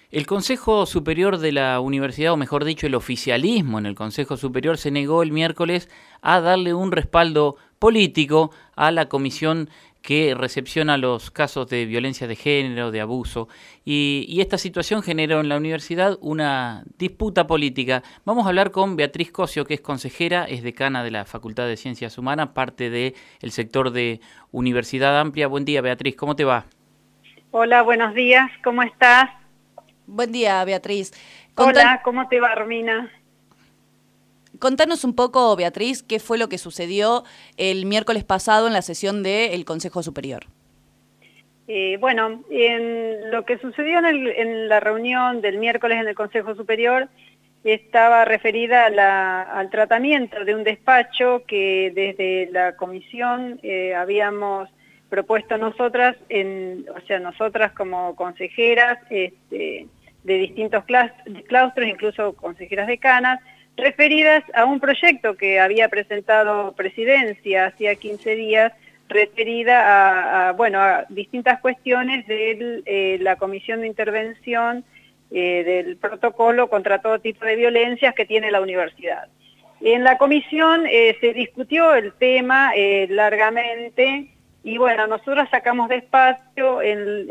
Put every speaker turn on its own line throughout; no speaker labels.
El Consejo Superior de la Universidad, o mejor dicho, el oficialismo en el Consejo Superior se negó el miércoles a darle un respaldo político a la comisión que recepciona los casos de violencia de género, de abuso, y esta situación generó en la universidad una disputa política. Vamos a hablar con Beatriz Cosio, que es consejera, es decana de la Facultad de Ciencias Humanas, parte del sector de Universidad Amplia. Buen día, Beatriz, ¿cómo te va?
Hola, buenos días, ¿cómo estás?
Buen día, Beatriz.
Hola, ¿cómo te va, Romina?
Contanos un poco, Beatriz, qué fue lo que sucedió el miércoles pasado en la sesión del Consejo Superior.
Bueno, en lo que sucedió en la reunión del miércoles en el Consejo Superior estaba referida al tratamiento de un despacho que desde la comisión habíamos propuesto nosotras, nosotras como consejeras de distintos claustros, incluso consejeras decanas, referidas a un proyecto que había presentado Presidencia hacía 15 días, referida a distintas cuestiones de la Comisión de Intervención del protocolo contra todo tipo de violencias que tiene la universidad. En la comisión se discutió el tema largamente y bueno, nosotros sacamos despacio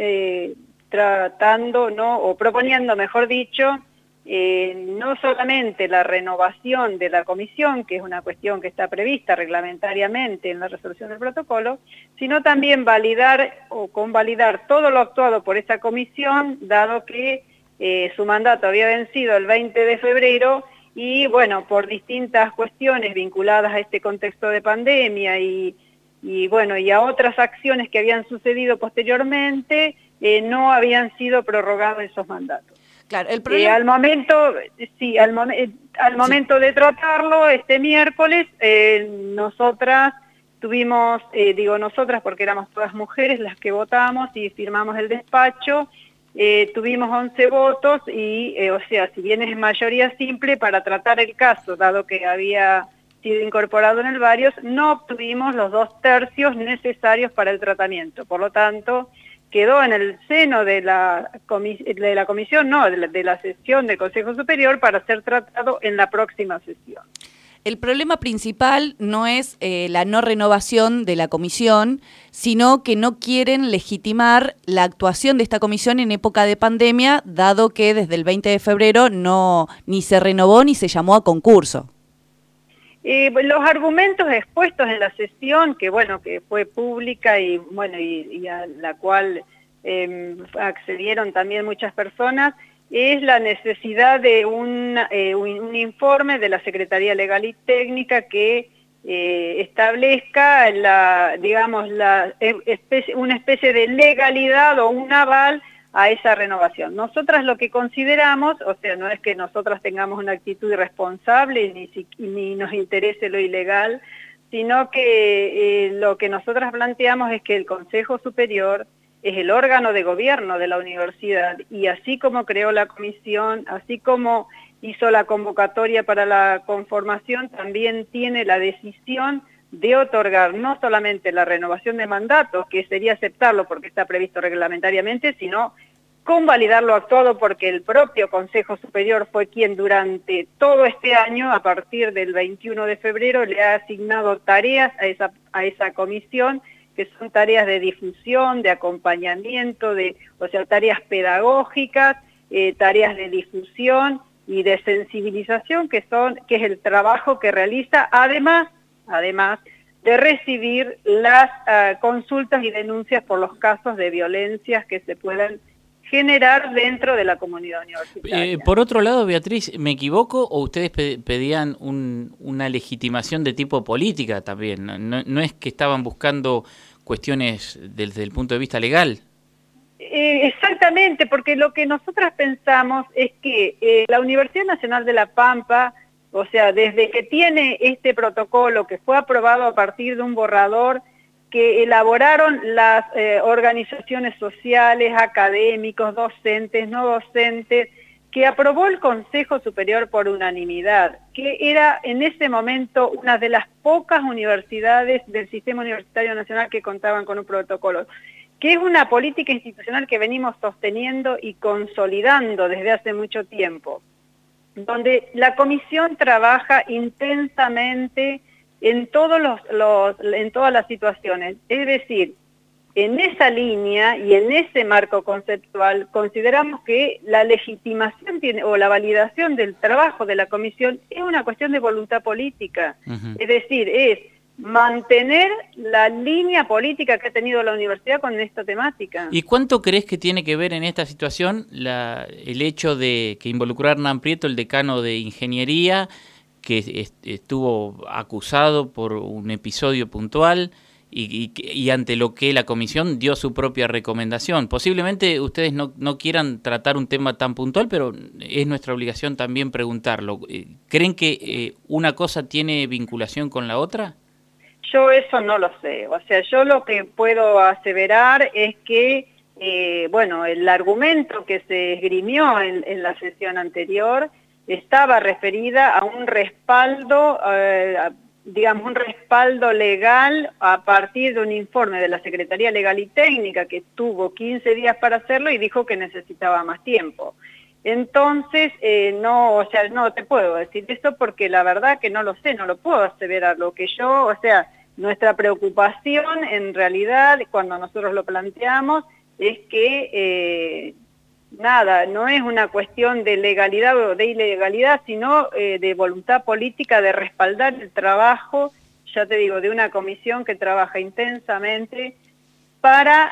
tratando, ¿no?, o proponiendo, mejor dicho, no solamente la renovación de la comisión, que es una cuestión que está prevista reglamentariamente en la resolución del protocolo, sino también validar o convalidar todo lo actuado por esa comisión, dado que su mandato había vencido el 20 de febrero y, bueno, por distintas cuestiones vinculadas a este contexto de pandemia y a otras acciones que habían sucedido posteriormente, no habían sido prorrogados esos mandatos.
Claro, el problema...
Al momento de tratarlo este miércoles, nosotras tuvimos, digo nosotras porque éramos todas mujeres las que votamos y firmamos el despacho, tuvimos 11 votos y, si bien es mayoría simple para tratar el caso, dado que había sido incorporado en el varios, no obtuvimos los 2/3 necesarios para el tratamiento. Por lo tanto, quedó en el seno de la sesión del Consejo Superior para ser tratado en la próxima sesión.
El problema principal no es la no renovación de la comisión, sino que no quieren legitimar la actuación de esta comisión en época de pandemia, dado que desde el 20 de febrero ni se renovó ni se llamó a concurso.
Los argumentos expuestos en la sesión, que fue pública y a la cual accedieron también muchas personas, es la necesidad de un informe de la Secretaría Legal y Técnica que establezca una especie de legalidad o un aval a esa renovación. Nosotras lo que consideramos, no es que nosotras tengamos una actitud irresponsable ni nos interese lo ilegal, sino que lo que nosotras planteamos es que el Consejo Superior es el órgano de gobierno de la universidad y así como creó la comisión, así como hizo la convocatoria para la conformación, también tiene la decisión de otorgar no solamente la renovación de mandatos, que sería aceptarlo porque está previsto reglamentariamente, sino convalidarlo actuado porque el propio Consejo Superior fue quien durante todo este año, a partir del 21 de febrero, le ha asignado tareas a esa comisión, que son tareas de difusión, de acompañamiento, tareas pedagógicas, tareas de difusión y de sensibilización, que es el trabajo que realiza, además de recibir las consultas y denuncias por los casos de violencias que se puedan generar dentro de la comunidad universitaria.
Por otro lado, Beatriz, ¿me equivoco o ustedes pedían una legitimación de tipo política también? No es que estaban buscando cuestiones desde el punto de vista legal.
Exactamente, porque lo que nosotras pensamos es que la Universidad Nacional de La Pampa, desde que tiene este protocolo que fue aprobado a partir de un borrador que elaboraron las organizaciones sociales, académicos, docentes, no docentes, que aprobó el Consejo Superior por unanimidad, que era en ese momento una de las pocas universidades del sistema universitario nacional que contaban con un protocolo. que es una política institucional que venimos sosteniendo y consolidando desde hace mucho tiempo, donde la comisión trabaja intensamente en todas las situaciones. Es decir, en esa línea y en ese marco conceptual consideramos que la legitimación o la validación del trabajo de la comisión es una cuestión de voluntad política. Es decir, es mantener la línea política que ha tenido la universidad con esta temática.
¿Y cuánto crees que tiene que ver en esta situación el hecho de que involucró a Hernán Prieto, el decano de Ingeniería, que estuvo acusado por un episodio puntual y ante lo que la comisión dio su propia recomendación? Posiblemente ustedes no quieran tratar un tema tan puntual, pero es nuestra obligación también preguntarlo. ¿Creen que una cosa tiene vinculación con la otra?
Yo eso no lo sé, o sea, yo lo que puedo aseverar es que, bueno, el argumento que se esgrimió en la sesión anterior estaba referida a un respaldo, digamos, un respaldo legal a partir de un informe de la Secretaría Legal y Técnica que tuvo 15 días para hacerlo y dijo que necesitaba más tiempo. Entonces, no, o sea, no te puedo decir eso porque la verdad que no lo sé, no lo puedo aseverar. Lo que yo, o sea, nuestra preocupación en realidad, cuando nosotros lo planteamos, es que, nada, no es una cuestión de legalidad o de ilegalidad, sino de voluntad política de respaldar el trabajo, ya te digo, de una comisión que trabaja intensamente para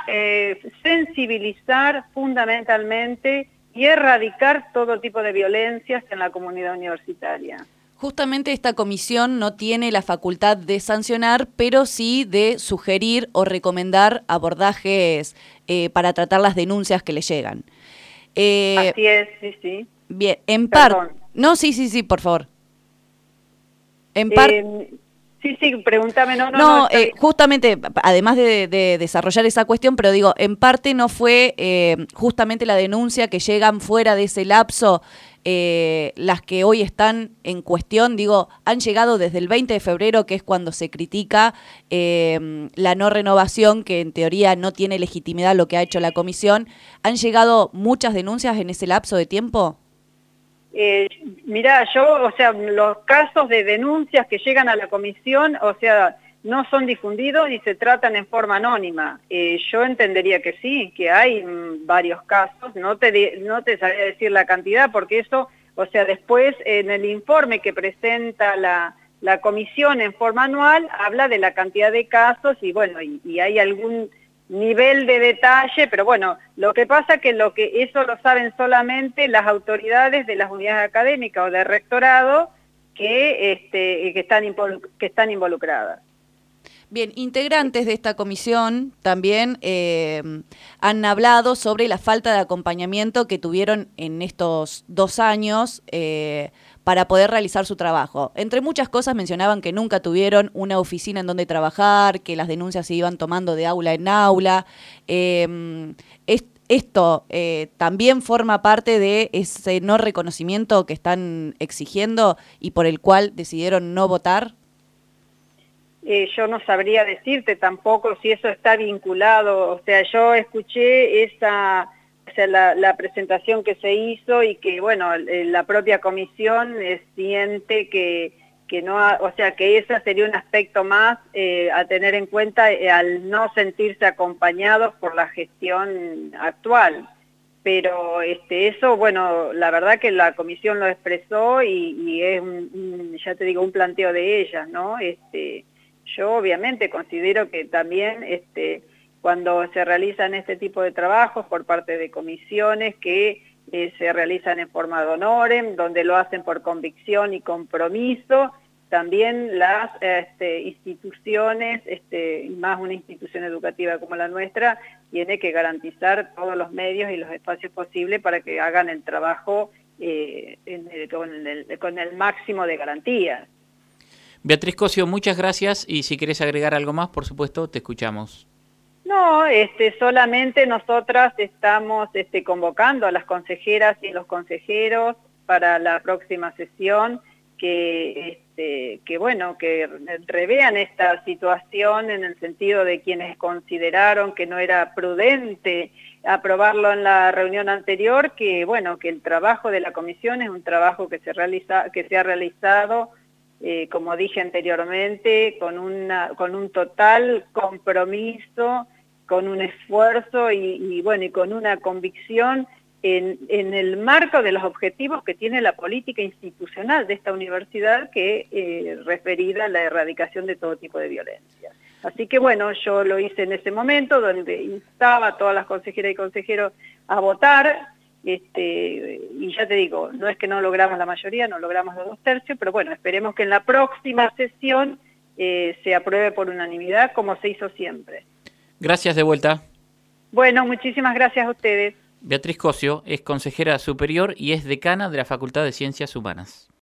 sensibilizar fundamentalmente y erradicar todo tipo de violencias en la comunidad universitaria.
Justamente esta comisión no tiene la facultad de sancionar, pero sí de sugerir o recomendar abordajes para tratar las denuncias que le llegan.
Así es, sí, sí.
Bien, en parte... No, sí, por favor. En parte...
Sí, pregúntame,
no, justamente, además de desarrollar esa cuestión, pero digo, en parte no fue justamente la denuncia que llegan fuera de ese lapso, las que hoy están en cuestión, digo, han llegado desde el 20 de febrero, que es cuando se critica la no renovación, que en teoría no tiene legitimidad lo que ha hecho la comisión. ¿Han llegado muchas denuncias en ese lapso de tiempo?
Mirá, o sea, los casos de denuncias que llegan a la comisión, o sea, no son difundidos y se tratan en forma anónima. Yo entendería que sí, que hay varios casos, no te sabría decir la cantidad, porque eso, o sea, después en el informe que presenta la comisión en forma anual, habla de la cantidad de casos y bueno, y hay algún nivel de detalle, pero bueno, lo que pasa que eso lo saben solamente las autoridades de las unidades académicas o de rectorado que están involucradas.
Bien, integrantes de esta comisión también han hablado sobre la falta de acompañamiento que tuvieron en estos 2 años para poder realizar su trabajo. Entre muchas cosas mencionaban que nunca tuvieron una oficina en donde trabajar, que las denuncias se iban tomando de aula en aula. Esto también forma parte de ese no reconocimiento que están exigiendo y por el cual decidieron no votar.
Yo no sabría decirte tampoco si eso está vinculado, o sea, yo escuché la presentación que se hizo y que, bueno, la propia comisión siente que no, o sea, que ese sería un aspecto más a tener en cuenta al no sentirse acompañados por la gestión actual. Pero eso, bueno, la verdad que la comisión lo expresó y es, ya te digo, un planteo de ellas, ¿no? Yo obviamente considero que también cuando se realizan este tipo de trabajos por parte de comisiones que se realizan en forma de honorem, donde lo hacen por convicción y compromiso, también las instituciones, más una institución educativa como la nuestra, tiene que garantizar todos los medios y los espacios posibles para que hagan el trabajo con el máximo de garantías.
Beatriz Cosio, muchas gracias y si querés agregar algo más, por supuesto, te escuchamos.
No, solamente nosotras estamos convocando a las consejeras y los consejeros para la próxima sesión que que bueno, que revean esta situación en el sentido de quienes consideraron que no era prudente aprobarlo en la reunión anterior, que bueno, que el trabajo de la comisión es un trabajo que se ha realizado, como dije anteriormente, con un total compromiso, con un esfuerzo y bueno, y con una convicción en el marco de los objetivos que tiene la política institucional de esta universidad, que referida a la erradicación de todo tipo de violencia. Así que bueno, yo lo hice en ese momento, donde instaba a todas las consejeras y consejeros a votar, y ya te digo, no es que no logramos la mayoría, no logramos los 2/3, pero bueno, esperemos que en la próxima sesión se apruebe por unanimidad, como se hizo siempre.
Gracias de vuelta.
Bueno, muchísimas gracias a ustedes.
Beatriz Cosio es consejera superior y es decana de la Facultad de Ciencias Humanas.